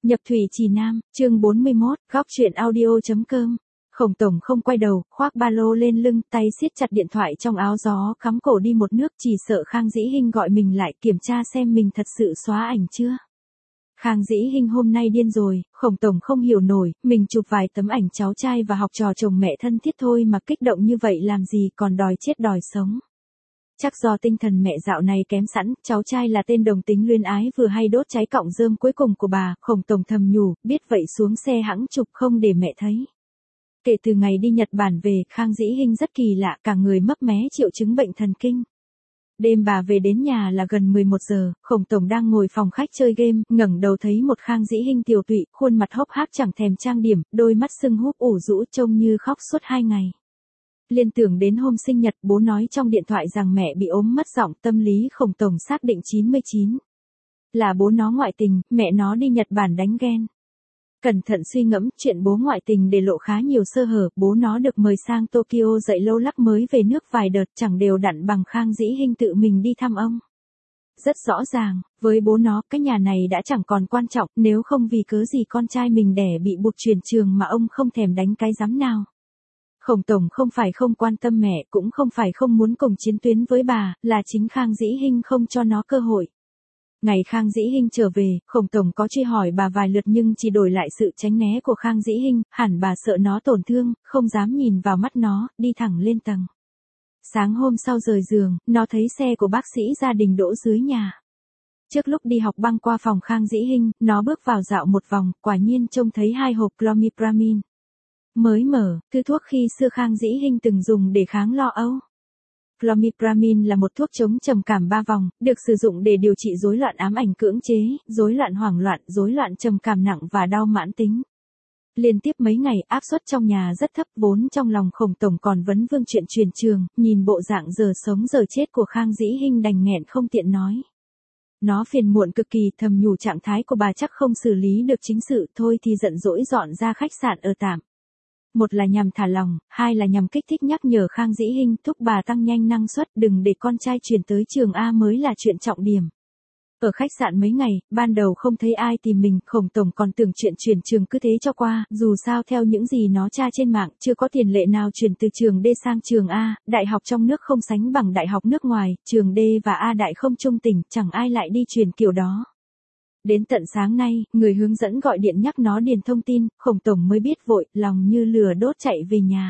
Nhập thủy Trì Nam, chương 41, góc truyện audio.com. Khổng Tổng không quay đầu, khoác ba lô lên lưng, tay siết chặt điện thoại trong áo gió, cắm cổ đi một nước, chỉ sợ Khang Dĩ Hinh gọi mình lại kiểm tra xem mình thật sự xóa ảnh chưa. Khang Dĩ Hinh hôm nay điên rồi, Khổng Tổng không hiểu nổi, mình chụp vài tấm ảnh cháu trai và học trò chồng mẹ thân thiết thôi mà kích động như vậy làm gì, còn đòi chết đòi sống. Chắc do tinh thần mẹ dạo này kém sẵn, cháu trai là tên đồng tính luyến ái vừa hay đốt cháy cọng rơm cuối cùng của bà, Khổng Tổng thầm nhủ, biết vậy xuống xe hẵng chụp không để mẹ thấy. Kể từ ngày đi Nhật Bản về, Khang Dĩ Hinh rất kỳ lạ, cả người mấp mé triệu chứng bệnh thần kinh. Đêm bà về đến nhà là gần 11 giờ, Khổng Tổng đang ngồi phòng khách chơi game, ngẩng đầu thấy một Khang Dĩ Hinh tiều tụy, khuôn mặt hốc hác chẳng thèm trang điểm, đôi mắt sưng húp ủ rũ trông như khóc suốt 2 ngày. Liên tưởng đến hôm sinh nhật, bố nói trong điện thoại rằng mẹ bị ốm mất giọng, tâm lý Khổng Tổng xác định 99. Là bố nó ngoại tình, mẹ nó đi Nhật Bản đánh ghen. Cẩn thận suy ngẫm, chuyện bố ngoại tình để lộ khá nhiều sơ hở, bố nó được mời sang Tokyo dạy lâu lắc mới về nước vài đợt chẳng đều đặn bằng Khang Dĩ Hinh tự mình đi thăm ông. Rất rõ ràng, với bố nó, cái nhà này đã chẳng còn quan trọng, nếu không vì cớ gì con trai mình đẻ bị buộc chuyển trường mà ông không thèm đánh cái giám nào. Khổng Tổng không phải không quan tâm mẹ, cũng không phải không muốn cùng chiến tuyến với bà, là chính Khang Dĩ Hinh không cho nó cơ hội. Ngày Khang Dĩ Hinh trở về, Khổng Tổng có truy hỏi bà vài lượt nhưng chỉ đổi lại sự tránh né của Khang Dĩ Hinh, hẳn bà sợ nó tổn thương, không dám nhìn vào mắt nó, đi thẳng lên tầng. Sáng hôm sau rời giường, nó thấy xe của bác sĩ gia đình đỗ dưới nhà. Trước lúc đi học băng qua phòng Khang Dĩ Hinh, nó bước vào dạo một vòng, quả nhiên trông thấy 2 hộp Clomipramine. Mới mở, thứ thuốc khi xưa Khang Dĩ Hinh từng dùng để kháng lo âu. Clomipramine là một thuốc chống trầm cảm 3 vòng, được sử dụng để điều trị rối loạn ám ảnh cưỡng chế, rối loạn hoảng loạn, rối loạn trầm cảm nặng và đau mãn tính. Liên tiếp mấy ngày, áp suất trong nhà rất thấp, vốn trong lòng Khổng Tổng còn vấn vương chuyện truyền trường, nhìn bộ dạng giờ sống giờ chết của Khang Dĩ Hinh đành nghẹn không tiện nói. Nó phiền muộn cực kỳ, thầm nhủ trạng thái của bà chắc không xử lý được chính sự, thôi thì giận dỗi dọn ra khách sạn ở tạm. Một là nhằm thả lòng, hai là nhằm kích thích nhắc nhở Khang Dĩ Hinh thúc bà tăng nhanh năng suất, đừng để con trai chuyển tới trường A mới là chuyện trọng điểm. Ở khách sạn mấy ngày, ban đầu không thấy ai tìm mình, Khổng Tổng còn tưởng chuyện chuyển trường cứ thế cho qua, dù sao theo những gì nó tra trên mạng, chưa có tiền lệ nào chuyển từ trường D sang trường A, đại học trong nước không sánh bằng đại học nước ngoài, trường D và A đại không chung tỉnh, chẳng ai lại đi chuyển kiểu đó. Đến tận sáng nay, người hướng dẫn gọi điện nhắc nó điền thông tin, Khổng Tổng mới biết vội, lòng như lửa đốt chạy về nhà.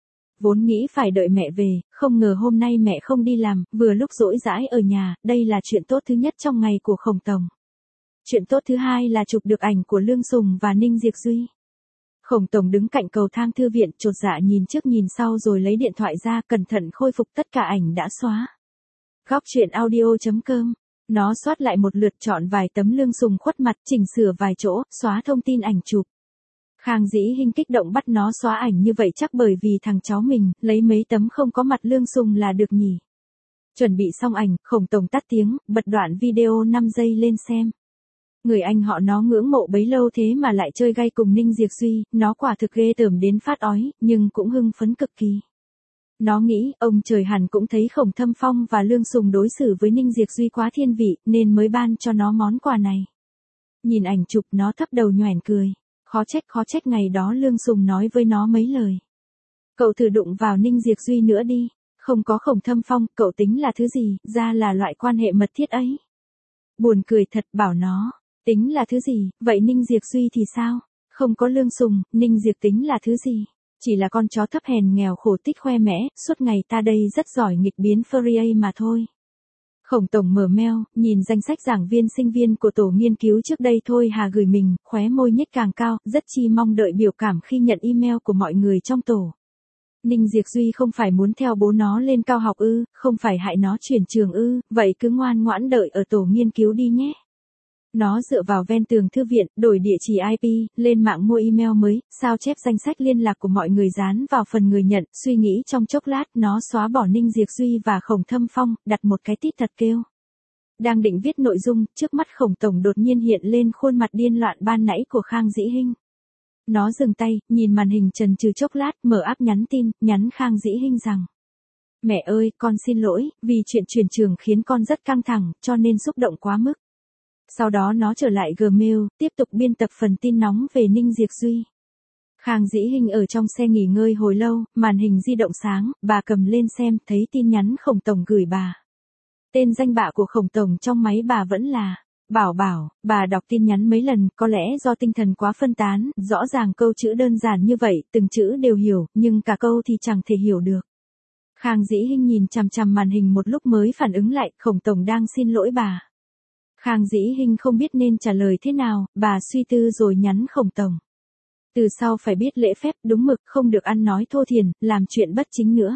Vốn nghĩ phải đợi mẹ về, không ngờ hôm nay mẹ không đi làm, vừa lúc rỗi rãi ở nhà, đây là chuyện tốt thứ nhất trong ngày của Khổng Tổng. Chuyện tốt thứ hai là chụp được ảnh của Lương Sùng và Ninh Diệp Duy. Khổng Tổng đứng cạnh cầu thang thư viện, chột dạ nhìn trước nhìn sau rồi lấy điện thoại ra, cẩn thận khôi phục tất cả ảnh đã xóa. Góc truyện audio.com. Nó soát lại một lượt, chọn vài tấm Lương Sùng khuất mặt, chỉnh sửa vài chỗ, xóa thông tin ảnh chụp. Khang Dĩ Hinh kích động bắt nó xóa ảnh như vậy chắc bởi vì thằng cháu mình, lấy mấy tấm không có mặt Lương Sùng là được nhỉ. Chuẩn bị xong ảnh, Khổng Tổng tắt tiếng, bật đoạn video 5 giây lên xem. Người anh họ nó ngưỡng mộ bấy lâu thế mà lại chơi gay cùng Ninh Diệp Duy, nó quả thực ghê tởm đến phát ói, nhưng cũng hưng phấn cực kỳ. Nó nghĩ, ông trời hẳn cũng thấy Khổng Thâm Phong và Lương Sùng đối xử với Ninh Diệp Duy quá thiên vị, nên mới ban cho nó món quà này. Nhìn ảnh chụp nó thấp đầu nhoẻn cười. Khó trách ngày đó Lương Sùng nói với nó mấy lời. Cậu thử đụng vào Ninh Diệp Duy nữa đi, không có Khổng Thâm Phong, cậu tính là thứ gì, ra là loại quan hệ mật thiết ấy. Buồn cười thật, bảo nó, tính là thứ gì, vậy Ninh Diệp Duy thì sao? Không có Lương Sùng, Ninh Diệp tính là thứ gì? Chỉ là con chó thấp hèn nghèo khổ tích khoe mẽ, suốt ngày ta đây rất giỏi nghịch biến Fourier mà thôi. Khổng Tổng mở mail, nhìn danh sách giảng viên sinh viên của tổ nghiên cứu trước đây thôi hà gửi mình, khóe môi nhếch càng cao, rất chi mong đợi biểu cảm khi nhận email của mọi người trong tổ. Ninh Diệp Duy không phải muốn theo bố nó lên cao học ư, không phải hại nó chuyển trường ư, vậy cứ ngoan ngoãn đợi ở tổ nghiên cứu đi nhé. Nó dựa vào ven tường thư viện, đổi địa chỉ IP, lên mạng mua email mới, sao chép danh sách liên lạc của mọi người dán vào phần người nhận, suy nghĩ trong chốc lát, nó xóa bỏ Ninh Diệp Duy và Khổng Thâm Phong, đặt một cái tít thật kêu. Đang định viết nội dung, trước mắt Khổng Tổng đột nhiên hiện lên khuôn mặt điên loạn ban nãy của Khang Dĩ Hinh. Nó dừng tay, nhìn màn hình chần chừ chốc lát, mở app nhắn tin, nhắn Khang Dĩ Hinh rằng: Mẹ ơi, con xin lỗi, vì chuyện chuyển trường khiến con rất căng thẳng, cho nên xúc động quá mức. Sau đó nó trở lại Gmail, tiếp tục biên tập phần tin nóng về Ninh Diệp Duy. Khang Dĩ Hinh ở trong xe nghỉ ngơi hồi lâu, màn hình di động sáng, bà cầm lên xem, thấy tin nhắn Khổng tổng gửi bà. Tên danh bạ của Khổng tổng trong máy bà vẫn là Bảo Bảo. Bà đọc tin nhắn mấy lần, có lẽ do tinh thần quá phân tán, rõ ràng câu chữ đơn giản như vậy, từng chữ đều hiểu, nhưng cả câu thì chẳng thể hiểu được. Khang Dĩ Hinh nhìn chằm chằm màn hình một lúc mới phản ứng lại, Khổng tổng đang xin lỗi bà. Khang Dĩ Hinh không biết nên trả lời thế nào, bà suy tư rồi nhắn Khổng tổng. Từ sau phải biết lễ phép, đúng mực, không được ăn nói thô thiển, làm chuyện bất chính nữa.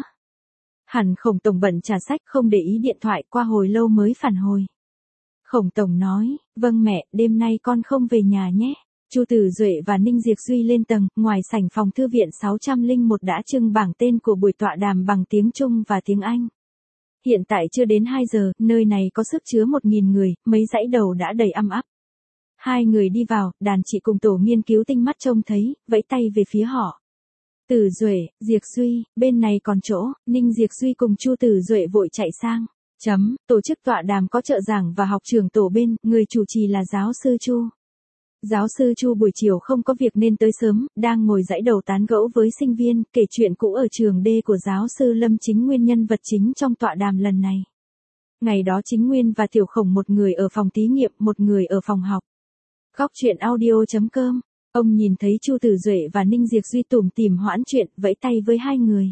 Hẳn Khổng tổng bận trả sách, không để ý điện thoại, qua hồi lâu mới phản hồi. Khổng tổng nói, vâng mẹ, đêm nay con không về nhà nhé. Chu Tử Duệ và Ninh Diệp Duy lên tầng, ngoài sảnh phòng thư viện 601 đã trưng bảng tên của buổi tọa đàm bằng tiếng Trung và tiếng Anh. Hiện tại chưa đến 2 giờ, nơi này có sức chứa 1.000 người, mấy dãy đầu đã đầy âm ắp. Hai người đi vào, đàn chị cùng tổ nghiên cứu tinh mắt trông thấy, vẫy tay về phía họ. Tử Duệ, Diệp Duy, bên này còn chỗ. Ninh Diệp Duy cùng Chu Tử Duệ vội chạy sang. Tổ chức tọa đàm có trợ giảng và học trưởng tổ bên, người chủ trì là giáo sư Chu. Giáo sư Chu buổi chiều không có việc nên tới sớm, đang ngồi dãy đầu tán gẫu với sinh viên, kể chuyện cũ ở trường D của giáo sư Lâm Chính Nguyên, nhân vật chính trong tọa đàm lần này. Ngày đó Chính Nguyên và Tiểu Khổng, một người ở phòng thí nghiệm, một người ở phòng học. Góc chuyện audio.com. Ông nhìn thấy Chu Tử Duệ và Ninh Diệp Duy tủm tỉm hoãn chuyện, vẫy tay với hai người.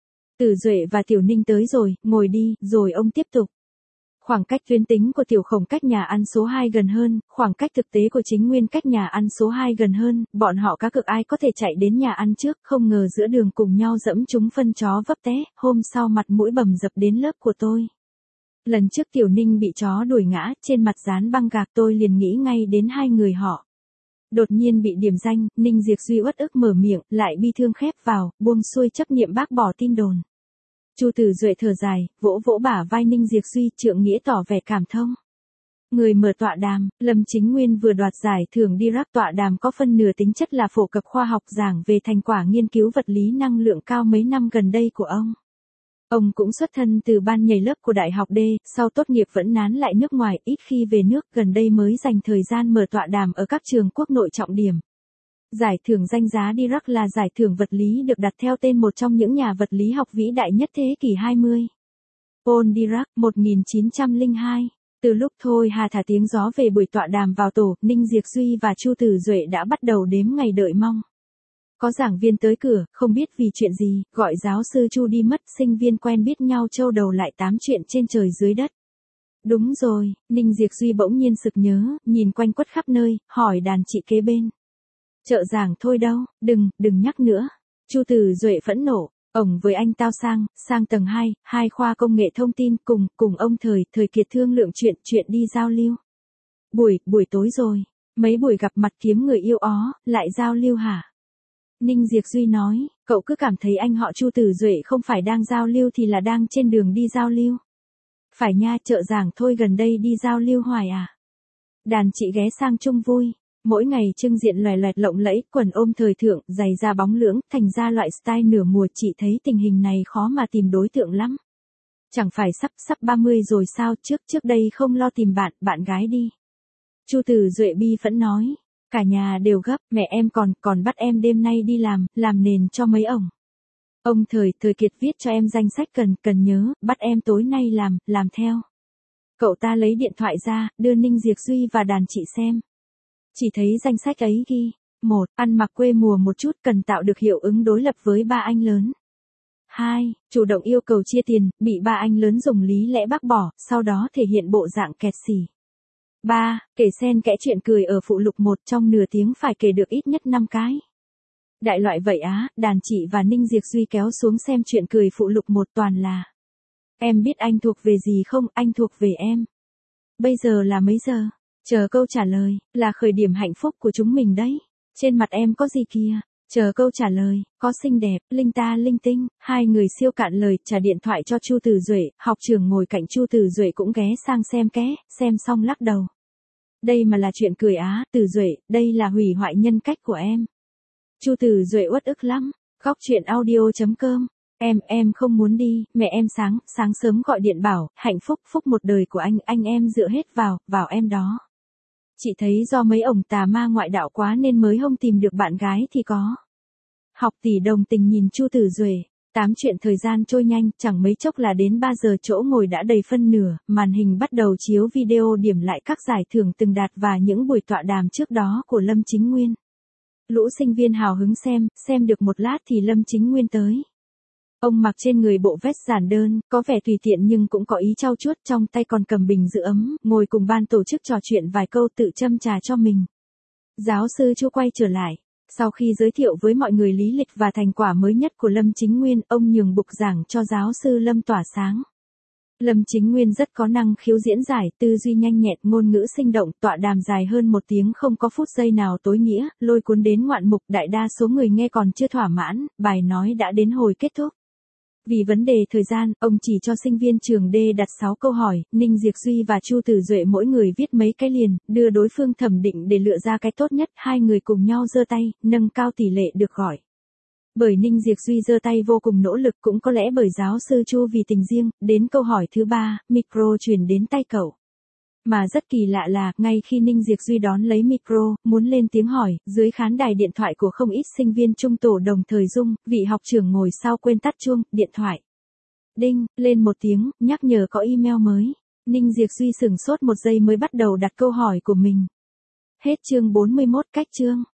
Tử Duệ và Tiểu Ninh tới rồi, ngồi đi, rồi ông tiếp tục. Khoảng cách tuyến tính của Tiểu Khổng cách nhà ăn số 2 gần hơn, khoảng cách thực tế của Chính Nguyên cách nhà ăn số 2 gần hơn, bọn họ cá cược ai có thể chạy đến nhà ăn trước, không ngờ giữa đường cùng nhau dẫm trúng phân chó vấp té, hôm sau mặt mũi bầm dập đến lớp của tôi. Lần trước Tiểu Ninh bị chó đuổi ngã, trên mặt dán băng gạc, tôi liền nghĩ ngay đến hai người họ. Đột nhiên bị điểm danh, Ninh Diệp Duy uất ức mở miệng, lại bi thương khép vào, buông xuôi chấp niệm bác bỏ tin đồn. Chu Tử Duệ thở dài, vỗ vỗ bả vai Ninh Diệp Duy, trượng nghĩa tỏ vẻ cảm thông. Người mở tọa đàm, Lâm Chính Nguyên vừa đoạt giải thưởng Dirac. Tọa đàm có phân nửa tính chất là phổ cập khoa học, giảng về thành quả nghiên cứu vật lý năng lượng cao mấy năm gần đây của ông. Ông cũng xuất thân từ ban nhảy lớp của Đại học D, sau tốt nghiệp vẫn nán lại nước ngoài, ít khi về nước, gần đây mới dành thời gian mở tọa đàm ở các trường quốc nội trọng điểm. Giải thưởng danh giá Dirac là giải thưởng vật lý được đặt theo tên một trong những nhà vật lý học vĩ đại nhất thế kỷ 20. Paul Dirac, 1902. Từ lúc Thôi Hà thả tiếng gió về buổi tọa đàm vào tổ, Ninh Diệp Duy và Chu Tử Duệ đã bắt đầu đếm ngày đợi mong. Có giảng viên tới cửa, không biết vì chuyện gì, gọi giáo sư Chu đi mất, sinh viên quen biết nhau trâu đầu lại tám chuyện trên trời dưới đất. Đúng rồi, Ninh Diệp Duy bỗng nhiên sực nhớ, nhìn quanh quất khắp nơi, hỏi đàn chị kế bên. Trợ giảng thôi đâu, đừng nhắc nữa. Chu Tử Duệ phẫn nộ, ổng với anh tao sang tầng 2, hai khoa công nghệ thông tin, cùng ông Thời Kiệt thương lượng chuyện đi giao lưu. Buổi tối rồi, mấy buổi gặp mặt kiếm người yêu ó, lại giao lưu hả? Ninh Diệp Duy nói, cậu cứ cảm thấy anh họ Chu Tử Duệ không phải đang giao lưu thì là đang trên đường đi giao lưu. Phải nha, trợ giảng thôi gần đây đi giao lưu hoài à? Đàn chị ghé sang chung vui. Mỗi ngày trưng diện loè loẹt lộng lẫy, quần ôm thời thượng, giày da bóng lưỡng, thành ra loại style nửa mùa, chị thấy tình hình này khó mà tìm đối tượng lắm. Chẳng phải sắp 30 rồi sao, trước đây không lo tìm bạn gái đi. Chu Tử Duệ bi phẫn nói, cả nhà đều gấp, mẹ em còn bắt em đêm nay đi làm nền cho mấy ổng. Ông Thời Kiệt viết cho em danh sách cần nhớ, bắt em tối nay làm theo. Cậu ta lấy điện thoại ra, đưa Ninh Diệp Duy và đàn chị xem. Chỉ thấy danh sách ấy ghi, 1. Ăn mặc quê mùa một chút, cần tạo được hiệu ứng đối lập với ba anh lớn. 2. Chủ động yêu cầu chia tiền, bị ba anh lớn dùng lý lẽ bác bỏ, sau đó thể hiện bộ dạng kẹt xỉ. 3. Kể xen kẽ chuyện cười ở phụ lục 1, trong nửa tiếng phải kể được ít nhất 5 cái. Đại loại vậy á, đàn chị và Ninh Diệp Duy kéo xuống xem chuyện cười phụ lục 1 toàn là. Em biết anh thuộc về gì không, anh thuộc về em. Bây giờ là mấy giờ? Chờ câu trả lời, là khởi điểm hạnh phúc của chúng mình đấy. Trên mặt em có gì kìa? Chờ câu trả lời, có xinh đẹp, linh ta linh tinh. Hai người siêu cạn lời, trả điện thoại cho Chu Tử Duệ, học trưởng ngồi cạnh Chu Tử Duệ cũng ghé sang xem xong lắc đầu. Đây mà là chuyện cười á, Tử Duệ, đây là hủy hoại nhân cách của em. Chu Tử Duệ uất ức lắm. Góc chuyện audio.com. Em không muốn đi, mẹ em sáng sớm gọi điện bảo, hạnh phúc một đời của anh em dựa hết vào em đó. Chị thấy do mấy ổng tà ma ngoại đạo quá nên mới không tìm được bạn gái thì có. Học tỷ đồng tình nhìn Chu Tử Duệ. Tám chuyện thời gian trôi nhanh, chẳng mấy chốc là đến 3 giờ chỗ ngồi đã đầy phân nửa, màn hình bắt đầu chiếu video điểm lại các giải thưởng từng đạt và những buổi tọa đàm trước đó của Lâm Chính Nguyên. Lũ sinh viên hào hứng xem được một lát thì Lâm Chính Nguyên tới. Ông mặc trên người bộ vest giản đơn, có vẻ tùy tiện nhưng cũng có ý trau chuốt, trong tay còn cầm bình giữ ấm, ngồi cùng ban tổ chức trò chuyện vài câu tự châm trà cho mình. Giáo sư Chu quay trở lại. Sau khi giới thiệu với mọi người lý lịch và thành quả mới nhất của Lâm Chính Nguyên, ông nhường bục giảng cho giáo sư Lâm tỏa sáng. Lâm Chính Nguyên rất có năng khiếu diễn giải, tư duy nhanh nhẹn, ngôn ngữ sinh động, tọa đàm dài hơn 1 tiếng không có phút giây nào tối nghĩa, lôi cuốn đến ngoạn mục, đại đa số người nghe còn chưa thỏa mãn, bài nói đã đến hồi kết thúc. Vì vấn đề thời gian, ông chỉ cho sinh viên trường D đặt 6 câu hỏi, Ninh Diệc Duy và Chu Tử Duệ mỗi người viết mấy cái liền, đưa đối phương thẩm định để lựa ra cái tốt nhất, hai người cùng nhau giơ tay, nâng cao tỷ lệ được gọi. Bởi Ninh Diệc Duy giơ tay vô cùng nỗ lực, cũng có lẽ bởi giáo sư Chu vì tình riêng, đến câu hỏi thứ 3, micro chuyển đến tay cậu. Mà rất kỳ lạ là, ngay khi Ninh Diệc Duy đón lấy micro, muốn lên tiếng hỏi, dưới khán đài điện thoại của không ít sinh viên trung tổ đồng thời rung, vị học trưởng ngồi sau quên tắt chuông, điện thoại. Đinh, lên một tiếng, nhắc nhở có email mới. Ninh Diệc Duy sửng sốt 1 giây mới bắt đầu đặt câu hỏi của mình. Hết chương 41 cách chương.